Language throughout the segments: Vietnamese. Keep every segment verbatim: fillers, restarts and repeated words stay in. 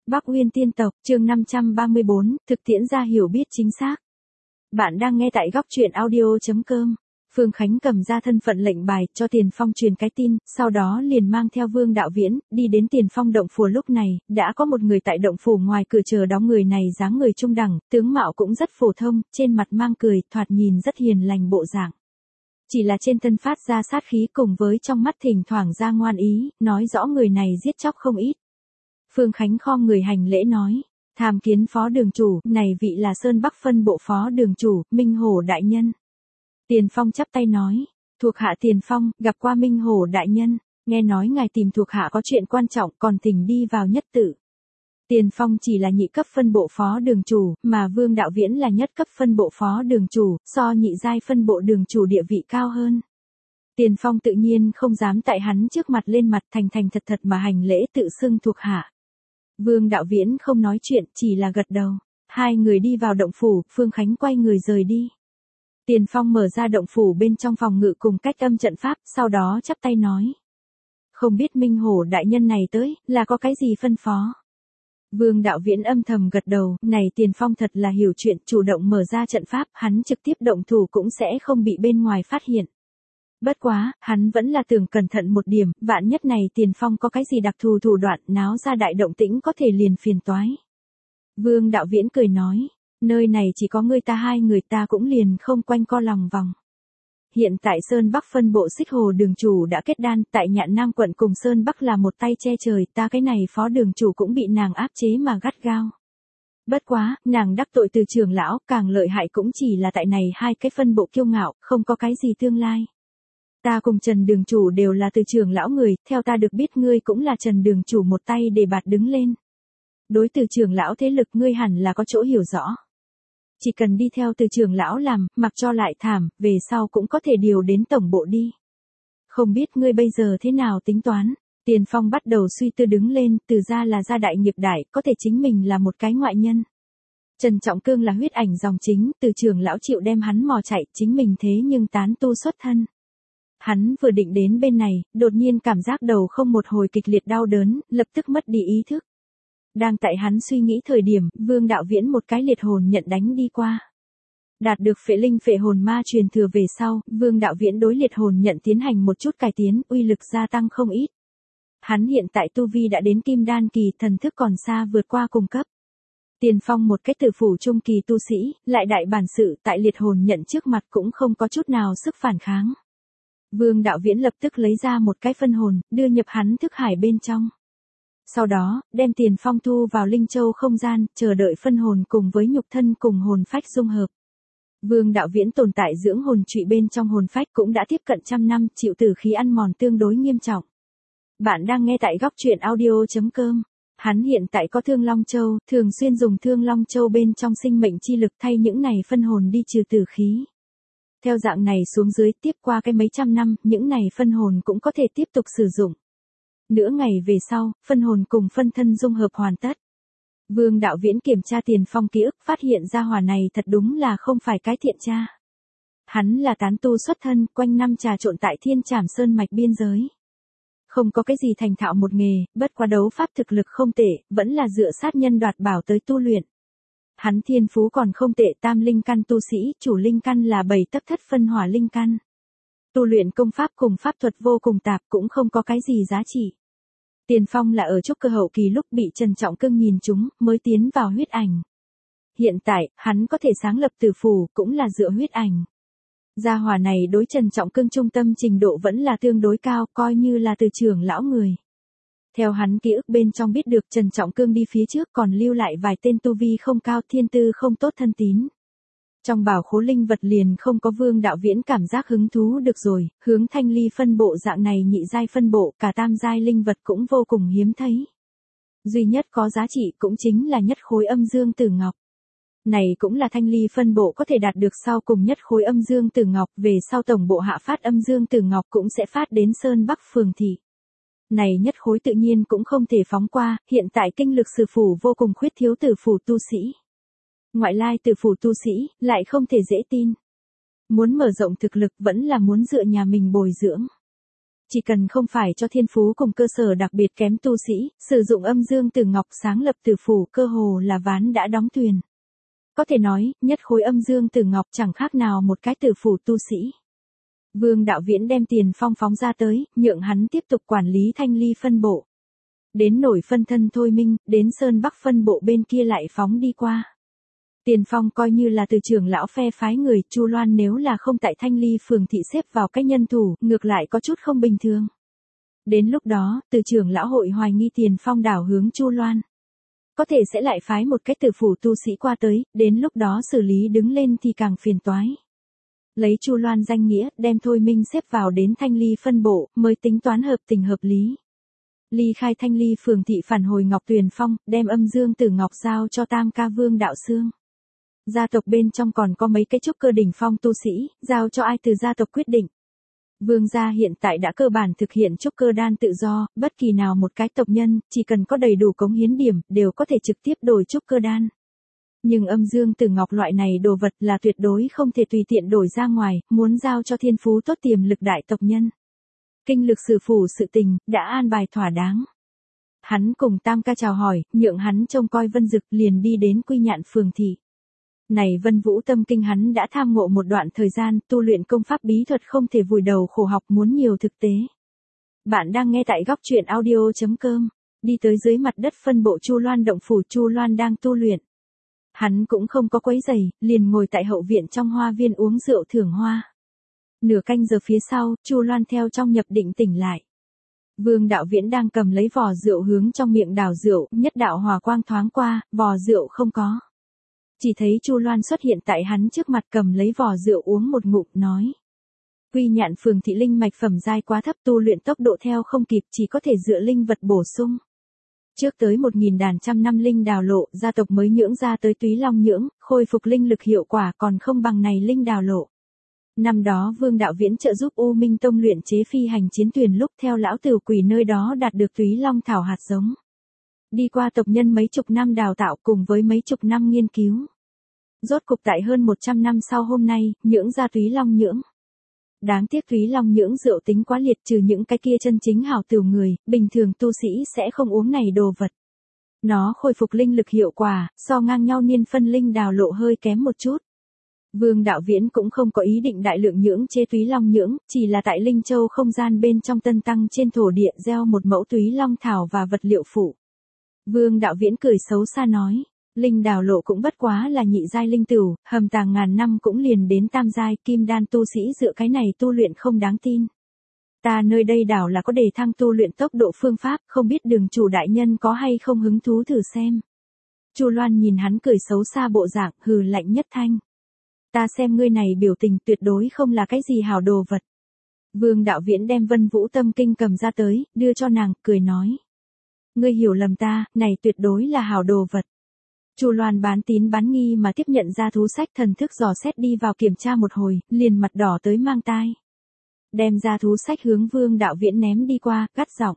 Bắc Uyên Tiên Tộc, chương năm trăm ba mươi bốn, thực tiễn ra hiểu biết chính xác. Bạn đang nghe tại góc truyện audio chấm com. Phương Khánh cầm ra thân phận lệnh bài, cho Tiền Phong truyền cái tin, sau đó liền mang theo Vương Đạo Viễn, đi đến Tiền Phong động phủ. Lúc này, đã có một người tại động phủ ngoài cửa chờ đóng. Người này dáng người trung đẳng, tướng mạo cũng rất phổ thông, trên mặt mang cười, thoạt nhìn rất hiền lành bộ dạng. Chỉ là trên thân phát ra sát khí cùng với trong mắt thỉnh thoảng ra ngoan ý, nói rõ người này giết chóc không ít. Phương Khánh khom người hành lễ nói, tham kiến phó đường chủ, này vị là Sơn Bắc phân bộ phó đường chủ, Minh Hổ đại nhân. Tiền Phong chắp tay nói, thuộc hạ Tiền Phong, gặp qua Minh Hổ đại nhân, nghe nói ngài tìm thuộc hạ có chuyện quan trọng, còn thỉnh đi vào nhất tự. Tiền Phong chỉ là nhị cấp phân bộ phó đường chủ, mà Vương Đạo Viễn là nhất cấp phân bộ phó đường chủ, so nhị giai phân bộ đường chủ địa vị cao hơn. Tiền Phong tự nhiên không dám tại hắn trước mặt lên mặt, thành thành thật thật mà hành lễ tự xưng thuộc hạ. Vương Đạo Viễn không nói chuyện, chỉ là gật đầu. Hai người đi vào động phủ, Phương Khánh quay người rời đi. Tiền Phong mở ra động phủ bên trong phòng ngự cùng cách âm trận pháp, sau đó chắp tay nói. Không biết Minh Hổ đại nhân này tới, là có cái gì phân phó? Vương Đạo Viễn âm thầm gật đầu, này Tiền Phong thật là hiểu chuyện, chủ động mở ra trận pháp, hắn trực tiếp động thủ cũng sẽ không bị bên ngoài phát hiện. Bất quá, hắn vẫn là tưởng cẩn thận một điểm, vạn nhất này Tiền Phong có cái gì đặc thù thủ đoạn, náo ra đại động tĩnh có thể liền phiền toái. Vương Đạo Viễn cười nói, nơi này chỉ có ngươi ta hai người, ta cũng liền không quanh co lòng vòng. Hiện tại Sơn Bắc phân bộ Xích Hồ đường chủ đã kết đan, tại Nhạn Nam quận cùng Sơn Bắc là một tay che trời, ta cái này phó đường chủ cũng bị nàng áp chế mà gắt gao. Bất quá, nàng đắc tội từ trưởng lão, càng lợi hại cũng chỉ là tại này hai cái phân bộ kiêu ngạo, không có cái gì tương lai. Ta cùng Trần đường chủ đều là từ trưởng lão người, theo ta được biết ngươi cũng là Trần đường chủ một tay để bạt đứng lên. Đối từ trưởng lão thế lực ngươi hẳn là có chỗ hiểu rõ. Chỉ cần đi theo từ trưởng lão làm, mặc cho lại thảm, về sau cũng có thể điều đến tổng bộ đi. Không biết ngươi bây giờ thế nào tính toán? Tiền Phong bắt đầu suy tư đứng lên, từ ra là gia đại nghiệp đại, có thể chính mình là một cái ngoại nhân. Trần Trọng Cương là huyết ảnh dòng chính, từ trưởng lão chịu đem hắn mò chạy, chính mình thế nhưng tán tu xuất thân. Hắn vừa định đến bên này, đột nhiên cảm giác đầu không một hồi kịch liệt đau đớn, lập tức mất đi ý thức. Đang tại hắn suy nghĩ thời điểm, Vương Đạo Viễn một cái liệt hồn nhận đánh đi qua. Đạt được phệ linh phệ hồn ma truyền thừa về sau, Vương Đạo Viễn đối liệt hồn nhận tiến hành một chút cải tiến, uy lực gia tăng không ít. Hắn hiện tại tu vi đã đến kim đan kỳ, thần thức còn xa vượt qua cùng cấp. Tiền Phong một cái tử phủ trung kỳ tu sĩ, lại đại bản sự, tại liệt hồn nhận trước mặt cũng không có chút nào sức phản kháng. Vương Đạo Viễn lập tức lấy ra một cái phân hồn, đưa nhập hắn thức hải bên trong. Sau đó, đem Tiền Phong thu vào Linh Châu không gian, chờ đợi phân hồn cùng với nhục thân cùng hồn phách dung hợp. Vương Đạo Viễn tồn tại dưỡng hồn trụy bên trong hồn phách cũng đã tiếp cận trăm năm, chịu tử khí ăn mòn tương đối nghiêm trọng. Bạn đang nghe tại góc truyện audio chấm com. Hắn hiện tại có Thương Long Châu, thường xuyên dùng Thương Long Châu bên trong sinh mệnh chi lực thay những này phân hồn đi trừ tử khí. Theo dạng này xuống dưới, tiếp qua cái mấy trăm năm, những này phân hồn cũng có thể tiếp tục sử dụng. Nửa ngày về sau, phân hồn cùng phân thân dung hợp hoàn tất. Vương Đạo Viễn kiểm tra Tiền Phong ký ức, phát hiện ra hỏa này thật đúng là không phải cái thiện tra. Hắn là tán tu xuất thân, quanh năm trà trộn tại Thiên Trảm Sơn mạch biên giới. Không có cái gì thành thạo một nghề, bất quá đấu pháp thực lực không tệ, vẫn là dựa sát nhân đoạt bảo tới tu luyện. Hắn thiên phú còn không tệ, tam linh căn tu sĩ, chủ linh căn là bảy tấc thất phân hỏa linh căn. Tu luyện công pháp cùng pháp thuật vô cùng tạp, cũng không có cái gì giá trị. Tiền Phong là ở trúc cơ hậu kỳ lúc bị Trần Trọng Cương nhìn trúng, mới tiến vào huyết ảnh. Hiện tại, hắn có thể sáng lập tử phù, cũng là dựa huyết ảnh. Gia hỏa này đối Trần Trọng Cương trung tâm trình độ vẫn là tương đối cao, coi như là từ trưởng lão người. Theo hắn ký ức bên trong biết được Trần Trọng Cương đi phía trước còn lưu lại vài tên tu vi không cao, thiên tư không tốt thân tín. Trong bảo khố linh vật liền không có Vương Đạo Viễn cảm giác hứng thú được rồi, hướng Thanh Ly phân bộ dạng này nhị giai phân bộ, cả tam giai linh vật cũng vô cùng hiếm thấy. Duy nhất có giá trị cũng chính là nhất khối âm dương tử ngọc. Này cũng là Thanh Ly phân bộ có thể đạt được sau cùng nhất khối âm dương tử ngọc, về sau tổng bộ hạ phát âm dương tử ngọc cũng sẽ phát đến Sơn Bắc phường thị. Này nhất khối tự nhiên cũng không thể phóng qua, hiện tại kinh lực sử phủ vô cùng khuyết thiếu tử phủ tu sĩ. Ngoại lai tử phủ tu sĩ, lại không thể dễ tin. Muốn mở rộng thực lực vẫn là muốn dựa nhà mình bồi dưỡng. chỉ cần không phải cho thiên phú cùng cơ sở đặc biệt kém tu sĩ, sử dụng âm dương tử ngọc sáng lập tử phủ cơ hồ là ván đã đóng thuyền. Có thể nói, nhất khối âm dương tử ngọc chẳng khác nào một cái tử phủ tu sĩ. Vương Đạo Viễn đem Tiền Phong phóng ra tới, nhượng hắn tiếp tục quản lý Thanh Ly phân bộ. Đến nổi phân thân thôi minh, đến Sơn Bắc phân bộ bên kia lại phóng đi qua. Tiền Phong coi như là từ trưởng lão phe phái người, Chu Loan nếu là không tại Thanh Ly phường thị xếp vào cái nhân thủ, ngược lại có chút không bình thường. Đến lúc đó, từ trưởng lão hội hoài nghi Tiền Phong đảo hướng Chu Loan. Có thể sẽ lại phái một cái tử phủ tu sĩ qua tới, đến lúc đó xử lý đứng lên thì càng phiền toái. Lấy Chu Loan danh nghĩa, đem Thôi Minh xếp vào đến Thanh Ly phân bộ, mới tính toán hợp tình hợp lý. Ly khai Thanh Ly phường thị phản hồi Ngọc Tuyền Phong, đem âm dương tử ngọc giao cho Tam Ca Vương Đạo Xương. Gia tộc bên trong còn có mấy cái trúc cơ đỉnh phong tu sĩ, giao cho ai từ gia tộc quyết định. Vương gia hiện tại đã cơ bản thực hiện trúc cơ đan tự do, bất kỳ nào một cái tộc nhân, chỉ cần có đầy đủ cống hiến điểm, đều có thể trực tiếp đổi trúc cơ đan. Nhưng âm dương tử ngọc loại này đồ vật là tuyệt đối không thể tùy tiện đổi ra ngoài, muốn giao cho thiên phú tốt tiềm lực đại tộc nhân. Kinh lực sử phủ sự tình, đã an bài thỏa đáng. Hắn cùng Tam Ca chào hỏi, nhượng hắn trông coi Vân Dực liền đi đến Quy Nhạn phường thị. Này Vân Vũ tâm kinh hắn đã tham ngộ một đoạn thời gian, tu luyện công pháp bí thuật không thể vùi đầu khổ học, muốn nhiều thực tế. Bạn đang nghe tại góc truyện audio chấm com, đi tới dưới mặt đất phân bộ Chu Loan động phủ, Chu Loan đang tu luyện. Hắn cũng không có quấy rầy, liền ngồi tại hậu viện trong hoa viên uống rượu thưởng hoa. Nửa canh giờ phía sau, Chu Loan theo trong nhập định tỉnh lại. Vương Đạo Viễn đang cầm lấy vò rượu hướng trong miệng đảo rượu, nhất đạo hòa quang thoáng qua, vò rượu không có. Chỉ thấy Chu Loan xuất hiện tại hắn trước mặt cầm lấy vò rượu uống một ngụm, nói. Quy Nhạn phường thị linh mạch phẩm giai quá thấp, tu luyện tốc độ theo không kịp, chỉ có thể dựa linh vật bổ sung. Trước tới một nghìn đàn trăm năm linh đào lộ, gia tộc mới nhưỡng ra tới túy long nhưỡng, khôi phục linh lực hiệu quả còn không bằng này linh đào lộ. Năm đó Vương Đạo Viễn trợ giúp U Minh Tông luyện chế phi hành chiến thuyền lúc theo lão tử quỷ nơi đó đạt được túy long thảo hạt giống. Đi qua tộc nhân mấy chục năm đào tạo cùng với mấy chục năm nghiên cứu. Rốt cục tại hơn một trăm năm sau hôm nay, nhưỡng ra túy long nhưỡng. Đáng tiếc túy long nhưỡng rượu tính quá liệt, trừ những cái kia chân chính hảo tửu người, bình thường tu sĩ sẽ không uống này đồ vật. Nó khôi phục linh lực hiệu quả, so ngang nhau niên phân linh đào lộ hơi kém một chút. Vương Đạo Viễn cũng không có ý định đại lượng nhưỡng chế túy long nhưỡng, chỉ là tại Linh Châu không gian bên trong tân tăng trên thổ địa gieo một mẫu túy long thảo và vật liệu phụ. Vương Đạo Viễn cười xấu xa nói, linh đào lộ cũng bất quá là nhị giai linh tửu, hầm tàng ngàn năm cũng liền đến tam giai, kim đan tu sĩ dựa cái này tu luyện không đáng tin. Ta nơi đây đảo là có đề thăng tu luyện tốc độ phương pháp, không biết đường chủ đại nhân có hay không hứng thú thử xem. Chu Loan nhìn hắn cười xấu xa bộ dạng, hừ lạnh nhất thanh. Ta xem ngươi này biểu tình tuyệt đối không là cái gì hảo đồ vật. Vương Đạo Viễn đem Vân Vũ tâm kinh cầm ra tới, đưa cho nàng, cười nói. Ngươi hiểu lầm ta, này tuyệt đối là hảo đồ vật. Chu Loan bán tín bán nghi mà tiếp nhận ra thú sách, thần thức dò xét đi vào kiểm tra một hồi, liền mặt đỏ tới mang tai. Đem ra thú sách hướng Vương Đạo Viễn ném đi qua, gắt giọng.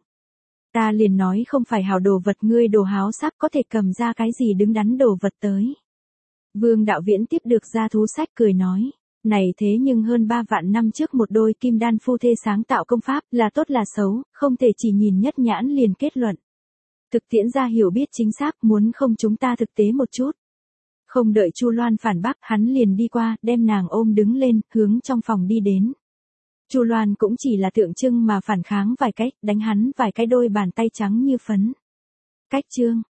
Ta liền nói không phải hảo đồ vật, ngươi đồ háo sắp có thể cầm ra cái gì đứng đắn đồ vật tới. Vương Đạo Viễn tiếp được ra thú sách cười nói. Này thế nhưng hơn ba vạn năm trước một đôi kim đan phu thê sáng tạo công pháp, là tốt là xấu, không thể chỉ nhìn nhất nhãn liền kết luận. Thực tiễn ra hiểu biết chính xác, muốn không chúng ta thực tế một chút. Không đợi Chu Loan phản bác, hắn liền đi qua, đem nàng ôm đứng lên, hướng trong phòng đi đến. Chu Loan cũng chỉ là tượng trưng mà phản kháng vài cách, đánh hắn vài cái đôi bàn tay trắng như phấn. Cách chương